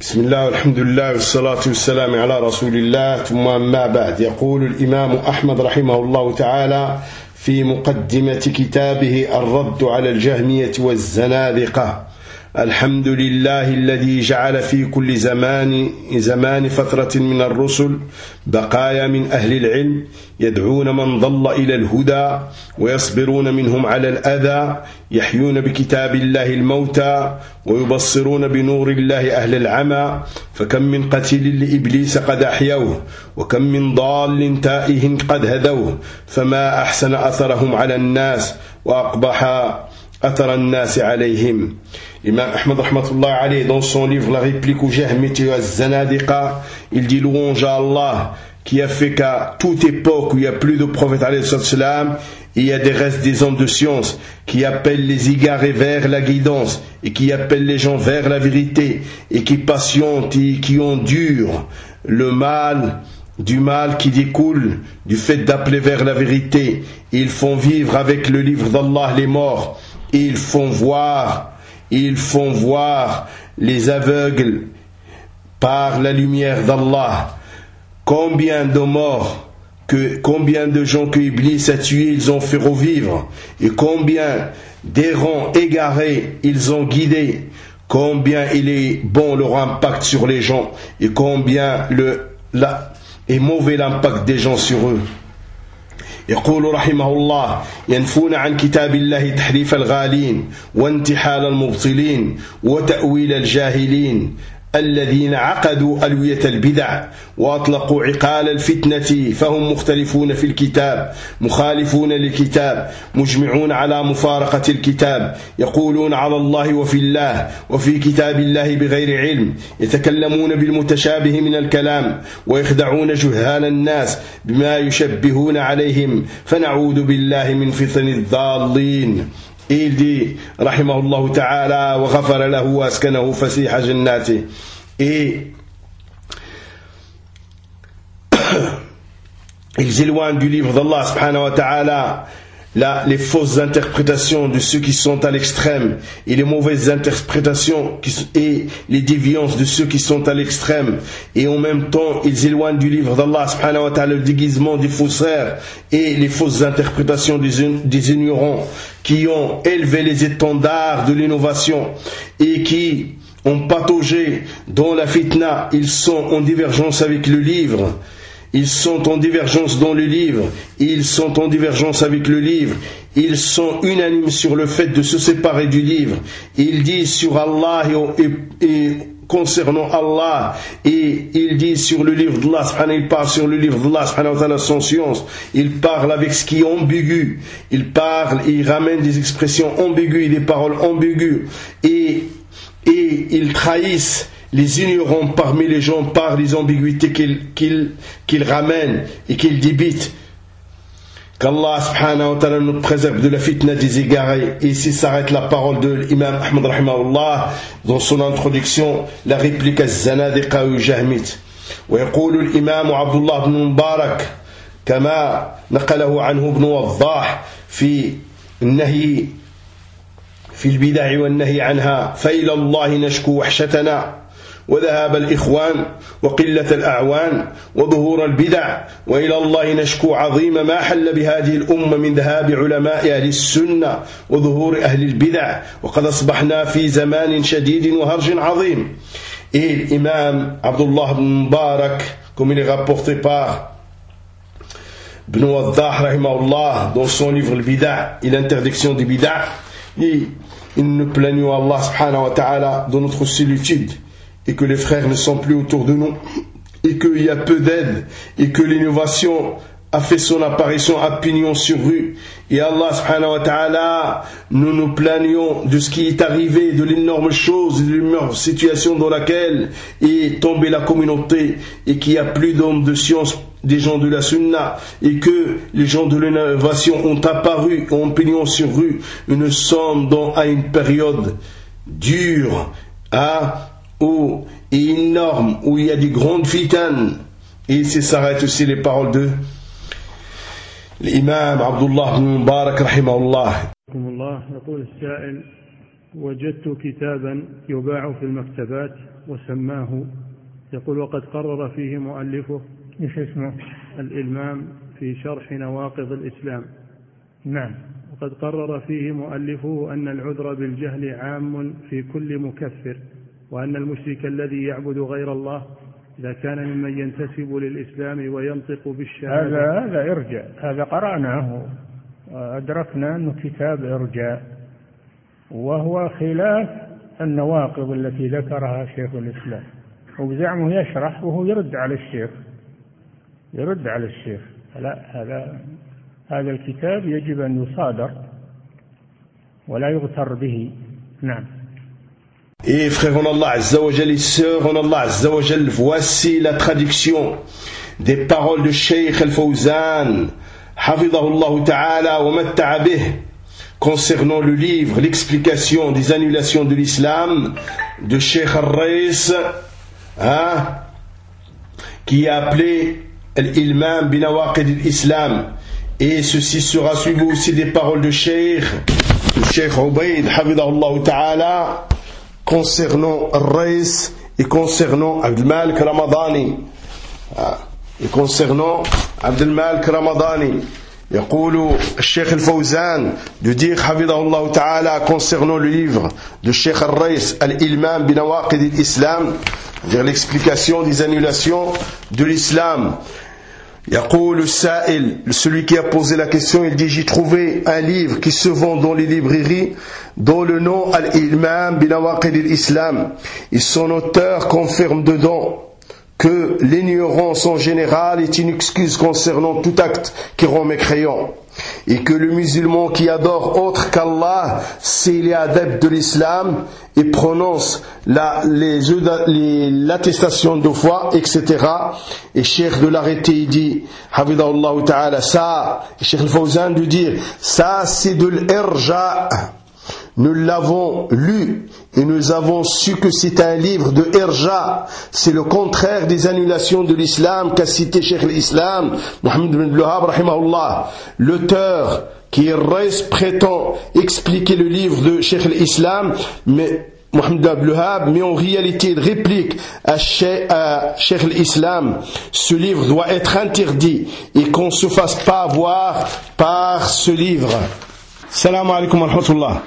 بسم الله والحمد لله والصلاة والسلام على رسول الله ثم أما بعد. يقول الإمام أحمد رحمه الله تعالى في مقدمة كتابه الرد على الجهمية والزنادقة: الحمد لله الذي جعل في كل زمان فترة من الرسل بقايا من أهل العلم يدعون من ضل إلى الهدى ويصبرون منهم على الأذى، يحيون بكتاب الله الموتى ويبصرون بنور الله أهل العمى، فكم من قتيل لإبليس قد أحيوه وكم من ضال تائه قد هدوه، فما أحسن أثرهم على الناس وأقبح أثر الناس عليهم. Imam Ahmad rahmatullah alayhi, dans son livre La réplique aux Jahmites et aux Zanadiqa, il dit louange à Allah qui a fait qu'à toute époque où il n'y a plus de prophète alayhi salam, il y a des restes des hommes de science qui appellent les égarés vers la guidance et qui appellent les gens vers la vérité et qui patientent et qui endurent le mal, du mal qui découle du fait d'appeler vers la vérité. Ils font vivre avec le livre d'Allah les morts, ils font voir les aveugles par la lumière d'Allah. Combien de morts, combien de gens que Iblis a tués, ils ont fait revivre, et combien d'errants égarés ils ont guidés, combien il est bon leur impact sur les gens, et combien est mauvais l'impact des gens sur eux. يقول رحمه الله: ينفون عن كتاب الله تحريف الغالين وانتحال المبطلين وتأويل الجاهلين الذين عقدوا ألوية البدع وأطلقوا عقال الفتنة، فهم مختلفون في الكتاب مخالفون للكتاب مجمعون على مفارقة الكتاب، يقولون على الله وفي الله وفي كتاب الله بغير علم، يتكلمون بالمتشابه من الكلام ويخدعون جهال الناس بما يشبهون عليهم، فنعوذ بالله من فتن الضالين. Et il dit, rahimahullah ta'ala, wa ghafara lahu wa askanahu fasiha jannati. Et ils éloignent du livre d'Allah subhanahu wa ta'ala les fausses interprétations de ceux qui sont à l'extrême et les mauvaises interprétations et les déviances de ceux qui sont à l'extrême, et en même temps ils éloignent du livre d'Allah subhanahu wa ta'ala le déguisement des faussaires et les fausses interprétations des ignorants qui ont élevé les étendards de l'innovation et qui ont pataugé dans la fitna. Ils sont en divergence avec le livre. Ils sont en divergence dans le livre, ils sont en divergence avec le livre, ils sont unanimes sur le fait de se séparer du livre. Ils disent sur Allah et concernant Allah, et ils disent sur le livre d'Allah, ils parlent sur le livre d'Allah sans science, ils parlent avec ce qui est ambigu, ils parlent et ils ramènent des expressions ambiguës et des paroles ambiguës, et ils trahissent les ignorants parmi les gens par les ambiguïtés qu'ils ramènent et qu'ils débitent. Qu'Allah subhanahu wa ta'ala nous préserve de la fitna des égarés. Et ici s'arrête la parole de l'imam Ahmad rahimahullah dans son introduction, la réplique à Zanadiqa ou Jahmit. ويقول الإمام عبد الله بن مبارك كما نقله عنه ابن وضاح في النهي في البدع والنهي عنها: فإلى الله نشكو وحشتنا وذهاب الإخوان وقلة الأعوان وظهور البدع، وإلى الله نشكو عظيم ما حل بهذه الأمة من ذهاب علماء أهل السنة وظهور أهل البدع، وقد أصبحنا في زمان شديد وهرج عظيم. Et l'imam Abdullah ibn Mubarak, comme il est rapporté par Ibn Waddah rahimahullah dans son livre Al-Bida' et l'interdiction des bid'a, et nous plaignons Allah subhanahu wa ta'ala dans notre solitude, et que les frères ne sont plus autour de nous, et qu'il y a peu d'aide, et que l'innovation a fait son apparition à pignon sur rue. Et Allah subhanahu wa ta'ala, nous nous plaignons de ce qui est arrivé, de l'énorme chose, de l'énorme situation dans laquelle est tombée la communauté, et qu'il n'y a plus d'hommes de science, des gens de la sunna, et que les gens de l'innovation ont apparu en pignon sur rue. Nous sommes à une période dure, et énorme, où il y a des grandes fitanes. Et ici s'arrêtent aussi les paroles de l'imam Abdullah ibn Mubarak rahimahullah. يقول السائل: وجدت كتابا يباع في المكتبات وسماه، يقول وقد قرر فيه مؤلفه ايش اسمه؟ الإلمام في شرح نواقض الإسلام. نعم. وقد قرر فيه مؤلفه أن العذر بالجهل عام في كل مكفر، وأن المشرك الذي يعبد غير الله إذا كان ممن ينتسب للإسلام وينطق بالشهادة. هذا إرجاء، هذا قرأناه وأدركنا أنه كتاب إرجاء، وهو خلاف النواقض التي ذكرها شيخ الإسلام، وبزعمه يشرح وهو يرد على الشيخ. لا، هذا الكتاب يجب أن يصادر ولا يغتر به. نعم. Et frères en Allah Azza wa Jal et sœurs en Allah Azza wa Jal, voici la traduction des paroles de Cheikh Al-Fawzan Hafidahullah Ta'ala wa matta'a bih concernant le livre l'explication des annulations de l'islam de Cheikh Al-Rais, qui est appelé Al-Ilmam binawaqid al-Islam. Et ceci sera suivi aussi des paroles de Cheikh Ubaid Hafidahullah Ta'ala concernant Al-Rais et concernant Abdelmalik Ramadani. Et concernant Abdelmalik Ramadani, يقول الشيخ الفوزان de dire حفظه تعالى concernant le livre de Cheikh Al-Rais Al-Ilmam binawaqid al-Islam, c'est-à-dire l'explication des annulations de l'islam. يقول السائل, celui qui a posé la question, il dit: j'ai trouvé un livre qui se vend dans les librairies dont le nom Al-Ilmam binawaqid al-Islam, et son auteur confirme dedans que l'ignorance en général est une excuse concernant tout acte qui rend mécréant, et que le musulman qui adore autre qu'Allah, s'il est adepte de l'islam et prononce l'attestation de foi, etc. Et Cheikh de l'arrêter, il dit, Hafidahullah Ta'ala, ça, Cheikh Al-Fawzan de dire, ça c'est de l'irja. Nous l'avons lu et nous avons su que c'est un livre de irja. C'est le contraire des annulations de l'islam qu'a cité Cheikh l'Islam, Mohammed ibn Abdul-Wahhab rahimahullah. L'auteur qui reste prétend expliquer le livre de Cheikh l'Islam, mais Mohammed ibn Abdul-Wahhab, mais en réalité il réplique à Cheikh l'Islam, ce livre doit être interdit et qu'on ne se fasse pas avoir par ce livre. Salam alaikum wa rahmatullah.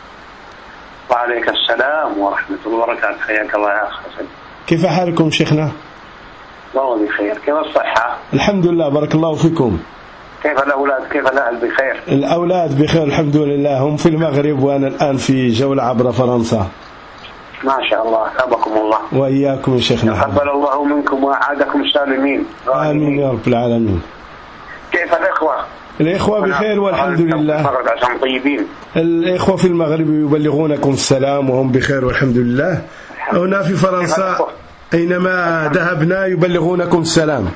وعليك السلام ورحمة الله وبركاته. حياك الله يا أخ حسن. كيف حالكم شيخنا؟ والله بخير. كيف الصحة؟ الحمد لله بارك الله فيكم. كيف الأولاد؟ كيف الأهل؟ بخير؟ الأولاد بخير الحمد لله، هم في المغرب وأنا الآن في جولة عبر فرنسا. ما شاء الله، أثابكم الله. وإياكم يا شيخنا. تقبل الله منكم وأعادكم سالمين. آمين يا رب العالمين. كيف الإخوة؟ الإخوة بخير والحمد لله. طيبين. الإخوة في المغرب يبلغونكم السلام وهم بخير والحمد لله. هنا في فرنسا أينما ذهبنا يبلغونكم السلام.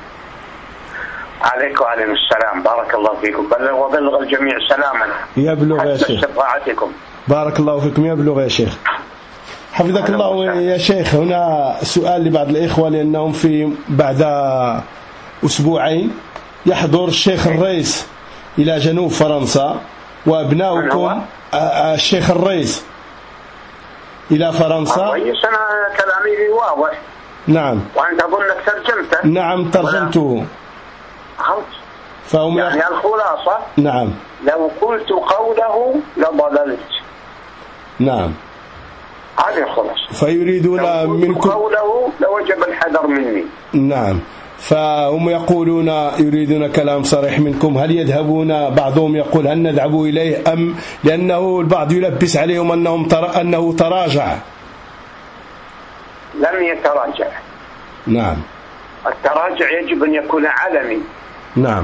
عليكم وعليكم السلام. بارك الله فيكم. وبلغ الجميع سلامنا. يبلغ يا شيخ. شفاعتكم. بارك الله فيكم. يبلغ يا شيخ. حفظك الله يا شيخ. هنا سؤال لبعض الإخوة، لأنهم في بعد أسبوعين يحضر الشيخ الرئيس إلى جنوب فرنسا، وأبناؤكم الشيخ الرئيس إلى فرنسا. أنا كلامي واضح. نعم. وأنت أظنك ترجمته. نعم ترجمته. فهم يعني الخلاصة. نعم. لو قلت قوله لضللت. نعم. هذه الخلاصة. فيريدون منكم قوله لوجب الحذر مني. نعم. فهم يقولون يريدون كلام صريح منكم. هل يذهبون؟ بعضهم يقول هل نذهب إليه، أم لأنه البعض يلبس عليهم أنه تراجع؟ لم يتراجع. نعم. التراجع يجب أن يكون علني. نعم.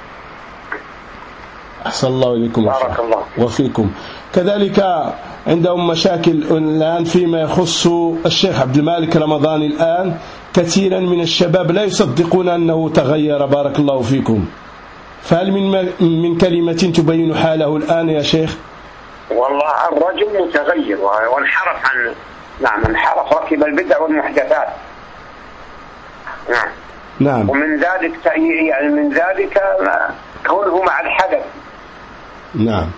أحسن الله إليكم. بارك الله وفيكم. كذلك عندهم مشاكل الآن فيما يخص الشيخ عبد المالك رمضاني. الآن كثيرا من الشباب لا يصدقون أنه تغير. بارك الله فيكم. فهل من كلمة تبين حاله الآن يا شيخ؟ والله الرجل متغير وانحرف عن انحرف، ركب البدع والمحدثات. نعم. ومن ذلك يعني من ذلك كونه مع الحدث. نعم.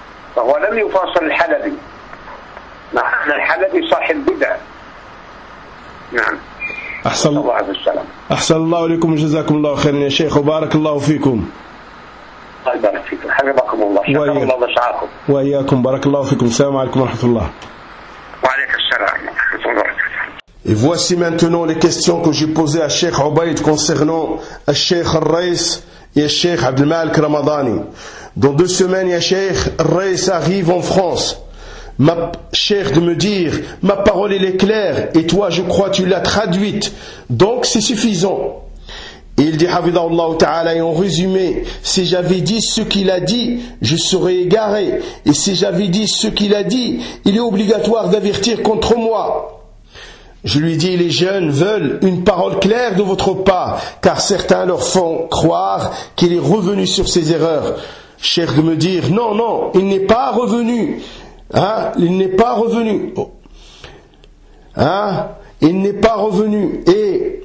فهو لم يفاصل الحلبي، مع أن الحلبي صاحب بدع. نعم. أحسن الله عليه السلام. أحسن الله إليكم جزاكم الله خيرا يا شيخ وبارك الله فيكم. الله يبارك فيكم حفظكم الله. شكر الله لسعاكم. وإياكم بارك الله فيكم. السلام عليكم ورحمة الله. وعليكم السلام ورحمة الله وبركاته. Et voici maintenant les questions que j'ai posées à Cheikh Obaïd concernant à Cheikh Al-Rais et à Cheikh Abdelmalik Ramadani. Dans 2 semaines, ya Cheikh Al-Rais arrive en France. Cheikh de me dire, ma parole elle est claire et toi je crois tu l'as traduite. Donc c'est suffisant. Et il dit, Hafidahullah Ta'ala, et en résumé, si j'avais dit ce qu'il a dit, je serais égaré. Et si j'avais dit ce qu'il a dit, il est obligatoire d'avertir contre moi. Je lui dis, les jeunes veulent une parole claire de votre part, car certains leur font croire qu'il est revenu sur ses erreurs. Cheikh de me dire, non, non, il n'est pas revenu. Hein? Il n'est pas revenu. Hein? Il n'est pas revenu. Et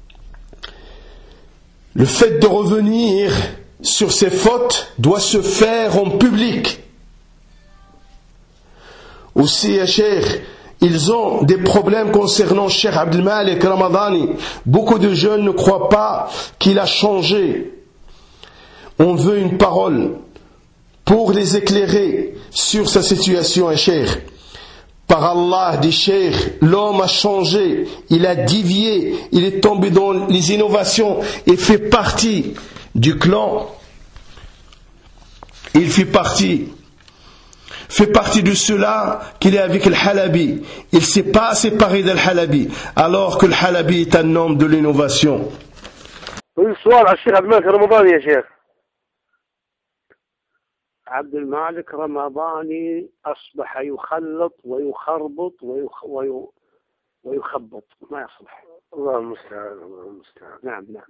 le fait de revenir sur ses fautes doit se faire en public. Aussi, Cheikh, ils ont des problèmes concernant Cheikh Abdelmalik Ramadani. Beaucoup de jeunes ne croient pas qu'il a changé. On veut une parole pour les éclairer sur sa situation, Cheikh. Par Allah, dit Cheikh, l'homme a changé, il a dévié, il est tombé dans les innovations et fait partie du clan. Il fait partie de ceux-là qu'il est avec le Halabi. Il ne s'est pas séparé de Halabi, alors que le Halabi est un homme de l'innovation. السؤال على الشيخ عبد الملك رمضاني يا شيخ. عبد المالك رمضاني أصبح يخلط ويخربط ويخبط ما يصلح. الله المستعان الله المستعان. نعم نعم.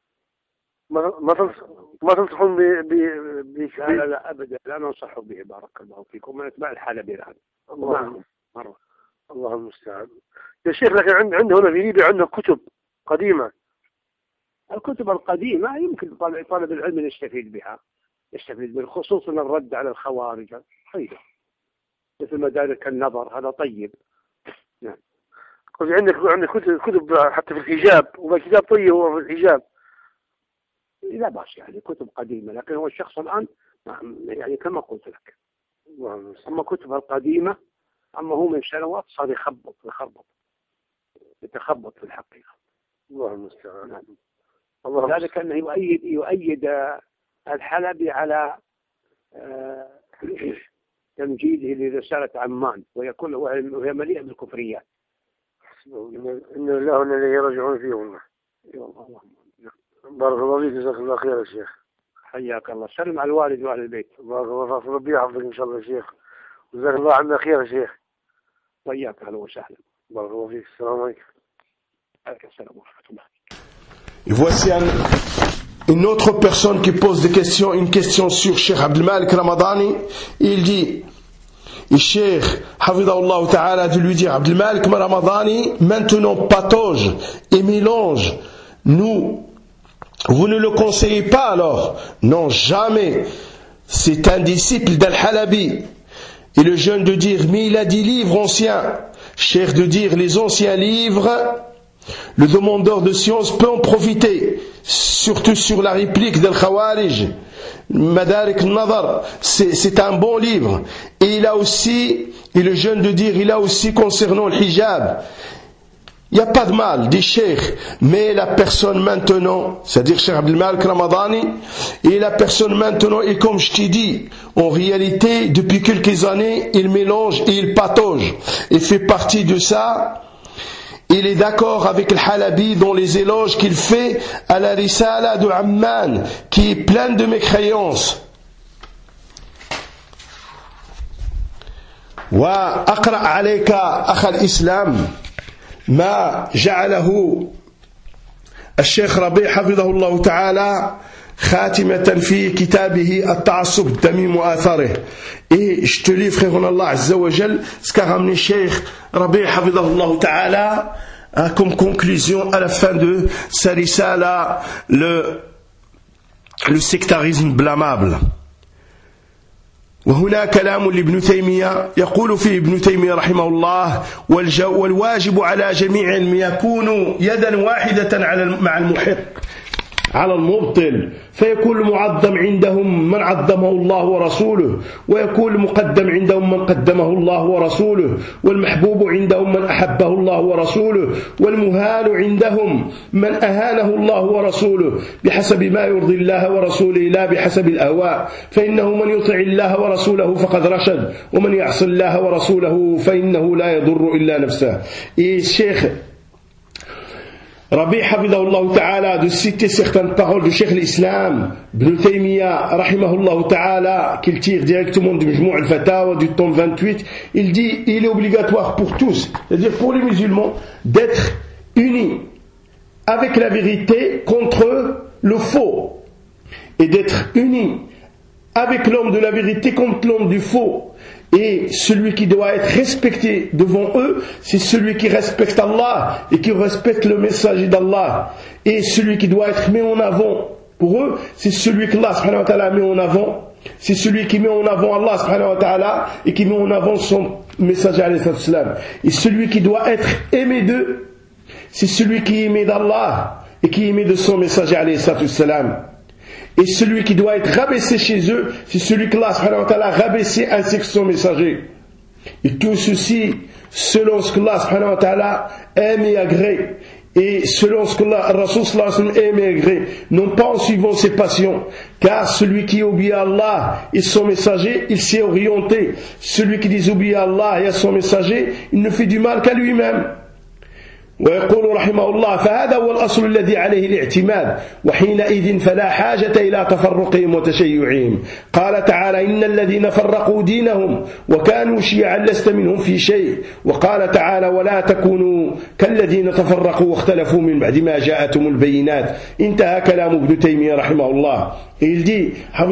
ما تنصحون لا أبدا لا ننصح به بارك الله فيكم من أتباع الحلبي الآن. مرة الله المستعان. يا شيخ لكن عنده هنا في ليبيا عنده كتب قديمة. الكتب القديمة يمكن طالب العلم يستفيد بها خصوصا الرد على الخوارج خير مثل مدارك النظر هذا طيب. نعم. عندك كتب حتى في الحجاب وكتاب طيب هو في الحجاب. لا باس يعني كتب قديمة لكن هو الشخص الآن يعني كما قلت لك أما كتب القديمة أما هو من سنوات صار يتخبط في الحقيقة. الله المستعان. نعم. ذلك أنه يؤيد الحلبي على تمجيده لرسالة عمان وهي مليئة بالكفريات. إن الله وإنا إليه راجعون فيهم. بارك الله فيك جزاك الله خير يا شيخ. حياك الله. سلم على الوالد وأهل البيت. بارك الله فيك ربي يحفظك إن شاء الله يا شيخ. جزاك الله عنا خير يا شيخ. وإياك أهلا وسهلا. بارك الله فيك. السلام عليكم. عليكم السلام ورحمة الله. Et voici une autre personne qui pose une question sur Cheikh Abdelmalik Ramadani. Il dit, et Cheikh Hafidahullah Ta'ala de lui dire, Abdelmalik Ramadani maintenant patauge et mélange. Vous ne le conseillez pas alors? Non, jamais. C'est un disciple d'Al-Halabi. Et le jeune de dire, mais il a des livres anciens. Cheikh de dire, les anciens livres, le demandeur de science peut en profiter, surtout sur la réplique d'Al-Khawarij. Madarik al-Nadar, c'est un bon livre. Et il a aussi, et le jeune de dire, il a aussi concernant le hijab. Il n'y a pas de mal, dit Cheikh, mais la personne maintenant, c'est-à-dire Cheikh Abdelmalik Ramadani, et la personne maintenant, et comme je t'ai dit, en réalité, depuis quelques années, il mélange et il patauge. Et fait partie de ça. Il est d'accord avec le Halabi dans les éloges qu'il fait à la Risala de Amman, qui est pleine de mécréances. Wa aqra alayka akha al-Islam ما جعله الشيخ ربيع حفظه الله تعالى خاتمة في كتابه التعصب التميم وآثاره. Et je te lis, frère en Allah Azza wa Jal, ce qu'a ramené le Cheikh Rabi' حفظه الله تعالى comme conclusion à la fin de sa risala, le sectarisme blâmable. وهنا كلام لابن تيمية يقول فيه ابن تيمية رحمه الله والواجب على جميع أن يكونوا يدا واحدة مع المحق على المبطل، فيكون المعظم عندهم من عظمه الله ورسوله، ويكون المقدم عندهم من قدمه الله ورسوله، والمحبوب عندهم من أحبه الله ورسوله، والمهان عندهم من أهانه الله ورسوله بحسب ما يرضي الله ورسوله لا بحسب الأهواء، فإنه من يطع الله ورسوله فقد رشد، ومن يعص الله ورسوله فإنه لا يضر إلا نفسه. Et Cheikh Rabi Hafidahullah Ta'ala de citer certaines paroles du Cheikh l'Islam, Ibn Taymiyyah Rahimahullah Ta'ala, qu'il tire directement du Majmou' al-Fatawa du tome 28, il dit il est obligatoire pour tous, c'est-à-dire pour les musulmans, d'être unis avec la vérité contre le faux, et d'être unis avec l'homme de la vérité contre l'homme du faux. Et celui qui doit être respecté devant eux, c'est celui qui respecte Allah et qui respecte le messager d'Allah. Et celui qui doit être mis en avant pour eux, c'est celui qu'Allah subhanahu wa ta'ala met en avant. C'est celui qui met en avant Allah subhanahu wa ta'ala et qui met en avant son messager alayhi salam. Et celui qui doit être aimé d'eux, c'est celui qui est aimé d'Allah et qui est aimé de son messager alayhi salam. Et celui qui doit être rabaissé chez eux, c'est celui que Allah subhanahu wa ta'ala a rabaissé ainsi que son messager. Et tout ceci selon ce que Allah subhanahu wa ta'ala aime et agrée. Et selon ce que Rasul sallallahu alayhi wa sallam aime et agrée. Non pas en suivant ses passions. Car celui qui obéit à Allah et son messager, il s'est orienté. Celui qui désobéit à Allah et à son messager, il ne fait du mal qu'à lui-même. ويقول رحمه الله فهذا هو الأصل الذي عليه الاعتماد وحينئذ فلا حاجة إلى تفرقهم وتشيعهم. قال تعالى إن الذين فرقوا دينهم وكانوا شيعا لست منهم في شيء. وقال تعالى ولا تكونوا كالذين تفرقوا واختلفوا من بعد ما جاءتهم البينات. انتهى كلام ابن تيمية رحمه الله. Et il dit,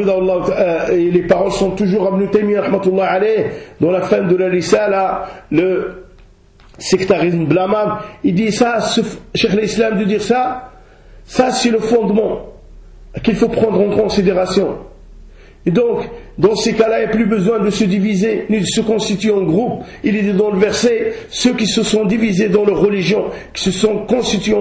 et les paroles sont toujours Ibn Taymiyyah rahmatullah alayh, dans la fin de la Risala, le sectarisme blâmable, il dit ça, Cheikh l'Islam de dire ça c'est le fondement qu'il faut prendre en considération. Et donc, dans ces cas-là, il n'y a plus besoin de se diviser, ni de se constituer en groupe. Il est dit dans le verset, ceux qui se sont divisés dans leur religion, qui se sont constitués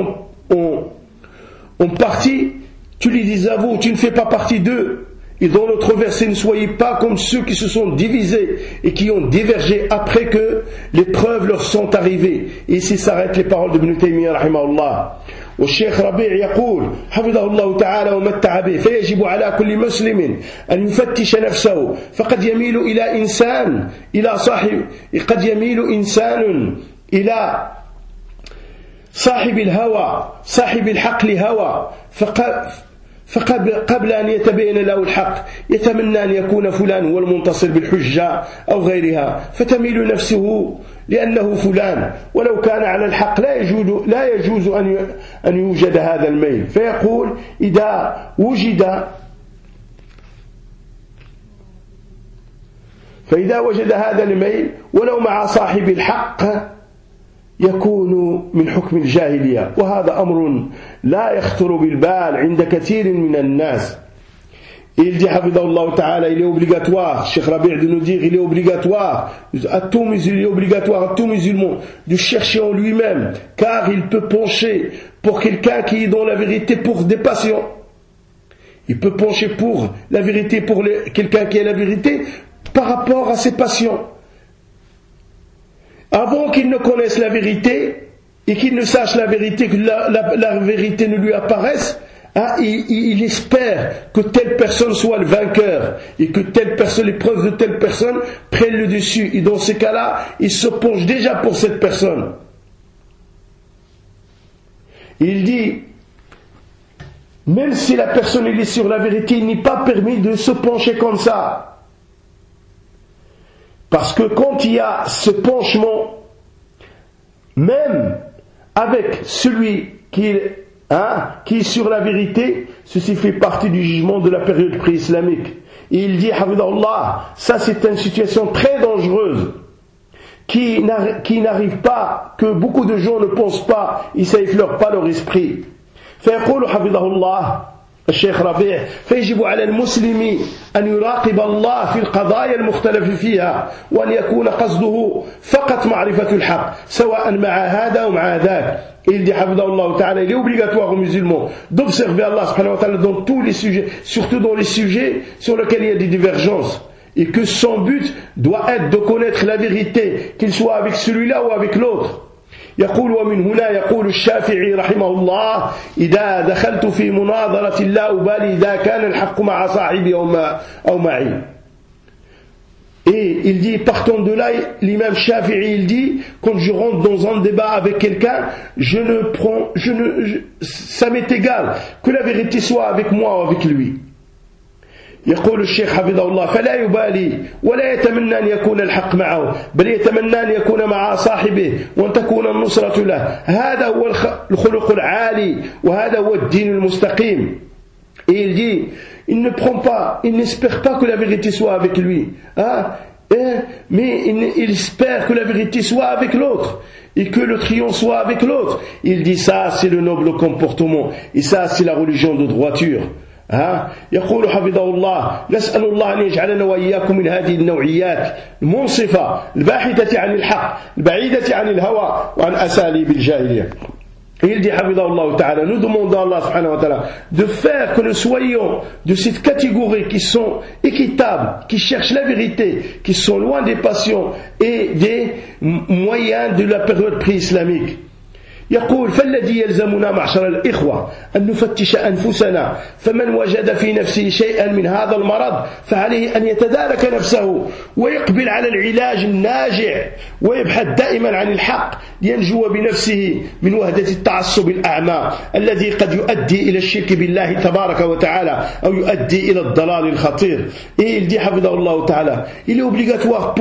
en partie, tu les désavoues, tu ne fais pas partie d'eux. Et dans notre verset, ne soyez pas comme ceux qui se sont divisés et qui ont divergé après que les preuves leur sont arrivées. Et ici s'arrêtent les paroles d'Ibn Taymiyyah rahimahullah. والشيخ ربيع يقول حفظه الله تعالى ومتع به فيجب على كل مسلم أن يفتش نفسه فقد يميل إلى إنسان إلى صاحب قد يميل إنسان إلى صاحب الهوى صاحب الحق لهوى فقبل أن يتبين له الحق يتمنى أن يكون فلان هو المنتصر بالحجة أو غيرها فتميل نفسه لأنه فلان ولو كان على الحق لا يجوز أن يوجد هذا الميل. فيقول إذا وجد هذا الميل ولو مع صاحب الحق يكون من حكم الجاهلية وهذا أمر لا يخطر بالبال عند كثير من الناس. Il dit Hafidahullah Ta'ala, il est obligatoire, Cheikh Rabi' de nous dire, il est obligatoire à tout musulman de chercher en lui-même, car il peut pencher pour quelqu'un qui est dans la vérité pour des passions. Il peut pencher pour la vérité, pour quelqu'un qui est la vérité par rapport à ses passions. Avant qu'il ne connaisse la vérité et qu'il ne sache la vérité, que la vérité ne lui apparaisse, il espère que telle personne soit le vainqueur et que telle personne, les preuves de telle personne prennent le dessus. Et dans ces cas-là, il se penche déjà pour cette personne. Il dit, même si la personne est sur la vérité, il n'est pas permis de se pencher comme ça. Parce que quand il y a ce penchement, même avec celui qui est sur la vérité, ceci fait partie du jugement de la période pré-islamique. Et il dit, Hafidahullah, ça c'est une situation très dangereuse, qui n'arrive pas, que beaucoup de gens ne pensent pas, et ça effleure pas leur esprit. فيقول حفظه الله الشيخ ربيع فيجب على المسلم أن يراقب الله في القضايا المختلف فيها وأن يكون قصده فقط معرفة الحق سواء مع هذا ومع ذاك. Il dit Hafidahullah Ta'ala, il est obligatoire aux musulmans d'observer Allah subhanahu wa ta'ala dans tous les sujets, surtout dans les sujets sur lesquels il y a des divergences, et que son but doit être de connaître la vérité, qu'il soit avec celui-là ou avec l'autre. يقول ومن هنا يقول الشافعي رحمه الله إذا دخلت في مناظرة لا أبالي إذا كان الحق مع صاحبي أو معي. Et il dit, partant de là, l'imam Shafi'i, il dit, quand je rentre dans un débat avec quelqu'un, ça m'est égal que la vérité soit avec moi ou avec lui. يقول الشيخ حفظه الله فلا يبالي ولا يتمنى أن يكون الحق معه بل يتمنى أن يكون مع صاحبه وأن تكون النصرة له. هذا هو الخلق العالي وهذا هو الدين المستقيم. Et il dit, il ne prend pas, il n'espère pas que la vérité soit avec lui, mais il espère que la vérité soit avec l'autre et que le triomphe soit avec l'autre. Il dit ça, c'est le noble comportement et ça, c'est la religion de droiture. يقول حفظه الله نسأل الله أن يجعلنا وإياكم من هذه النوعيات المنصفة الباحثة عن الحق البعيدة عن الهوى وعن أساليب الجاهلية. Il dit Hafidahullah Ta'ala, nous demandons à Allah subhanahu wa ta'ala de faire que nous soyons de cette catégorie qui sont équitables, qui cherchent la vérité, qui sont loin des passions et des moyens de la période pré-islamique. يقول فالذي يلزمنا معشر الإخوة أن نفتش أنفسنا فمن وجد في نفسه شيئا من هذا المرض فعليه أن يتدارك نفسه ويقبل على العلاج الناجع ويبحث دائما عن الحق لينجو بنفسه من وهدة التعصب الأعمى الذي قد يؤدي إلى الشرك بالله تبارك وتعالى أو يؤدي إلى الضلال الخطير. Et il dit حفظه الله تعالى, il est obligatoire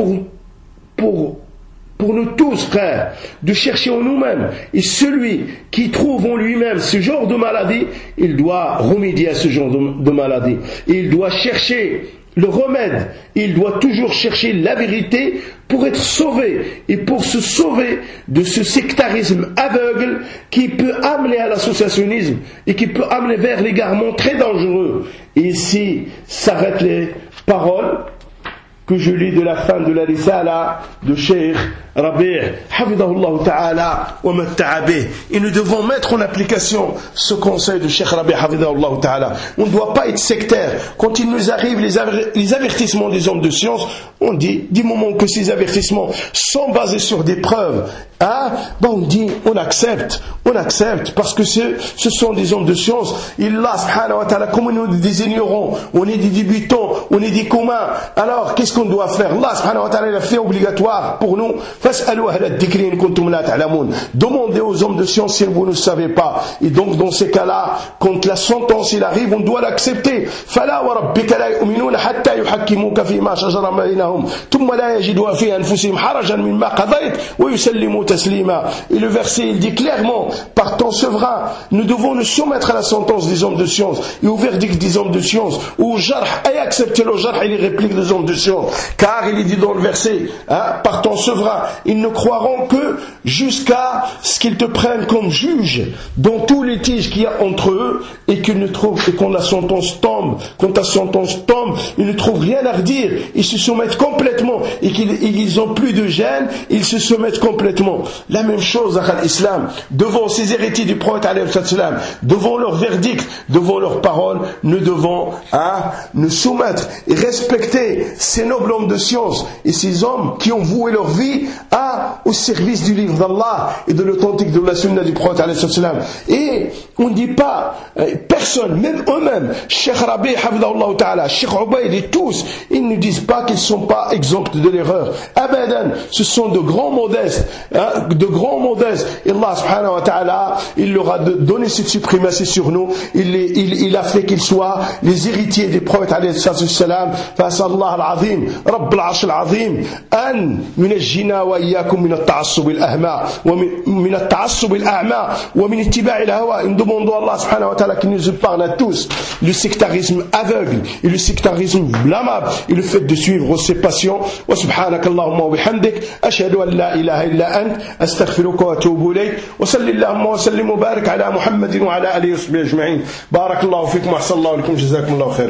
pour nous tous, frères, de chercher en nous-mêmes. Et celui qui trouve en lui-même ce genre de maladie, il doit remédier à ce genre de maladie. Et il doit chercher le remède. Il doit toujours chercher la vérité pour être sauvé. Et pour se sauver de ce sectarisme aveugle qui peut amener à l'associationnisme et qui peut amener vers l'égarement très dangereux. Et ici s'arrêtent les paroles que je lis de la fin de la risala de Cheikh Rabi' Hafidahullah Ta'ala wa matta'a bih. Et nous devons mettre en application ce conseil de Cheikh Rabi' Hafidahullah Ta'ala. On ne doit pas être sectaire. Quand il nous arrive les avertissements des hommes de science, on dit, du moment que ces avertissements sont basés sur des preuves, on dit, on accepte, parce que ce sont des hommes de science. Allah subhanahu wa ta'ala, comme nous des ignorants, on est des débutants, on est des communs. Alors, qu'est-ce qu'on doit faire? Allah subhanahu wa ta'ala, il a fait obligatoire pour nous. Demandez aux hommes de science si vous ne savez pas. Et donc, dans ces cas-là, quand la sentence il arrive, on doit l'accepter. فَلَا وَرَبِّكَ لَا يُؤْمِنُونَ حَتَّى يُحَكِّمُوكَ فِيمَا شَجَرَ بَيْنَهُم ثُمَّ لَا يَجِدُوا فِي أَنفُسِهِمْ حَرَجًا مِمَّا قَضَيْتَ وَيُسَلِّمُوا تَسْلِيمًا. Et le verset, il dit clairement, par ton souverain, nous devons nous soumettre à la sentence des hommes de science et au verdict des hommes de science, ou au jarh, et accepter le jarh et les répliques des hommes de science. Car il est dit dans le verset, par ton souverain, ils ne croiront que jusqu'à ce qu'ils te prennent comme juge dans tous les litiges qu'il y a entre eux et qu'ils ne trouvent, et quand la sentence tombe, ils ne trouvent rien à redire, ils se soumettent complètement et qu'ils n'ont plus de gêne, ils se soumettent complètement. La même chose à l'islam, devant ces héritiers du prophète devant leur verdict, devant leurs paroles, nous devons nous soumettre et respecter ces nobles hommes de science et ces hommes qui ont voué leur vie au service du livre d'Allah et de l'authentique de la sunna du prophète. Et on ne dit pas, personne, même eux-mêmes, Cheikh Rabi' Hafidahullah Ta'ala, Cheikh Ubayd et tous, ils ne disent pas qu'ils ne sont pas exempts de l'erreur. Abadan, ce sont de grands modestes, et Allah subhanahu wa ta'ala, il leur a donné cette suprématie sur nous, il a fait qu'ils soient les héritiers des prophètes face à Allah al-Azim, Rabb al-Arsh al-Azim, an yunajjina wa iyyakum min at-ta'assub al-ahma wa min at-ta'assub al-a'ma wa min ittiba' al-hawa. Nous demandons à Allah subhanahu wa ta'ala qu'il nous épargne à tous le sectarisme aveugle et le sectarisme blâmable et le fait de suivre ses passions. Wa subhanakallahumma wa bihamdik ashhadu an la ilaha illa ant astaghfiruka wa atubu ilayk wa sallallahu wa sallim وسلم وبارك على محمد وعلى آله وصحبه أجمعين. بارك الله فيكم وأحسن الله لكم، جزاكم الله خيرا.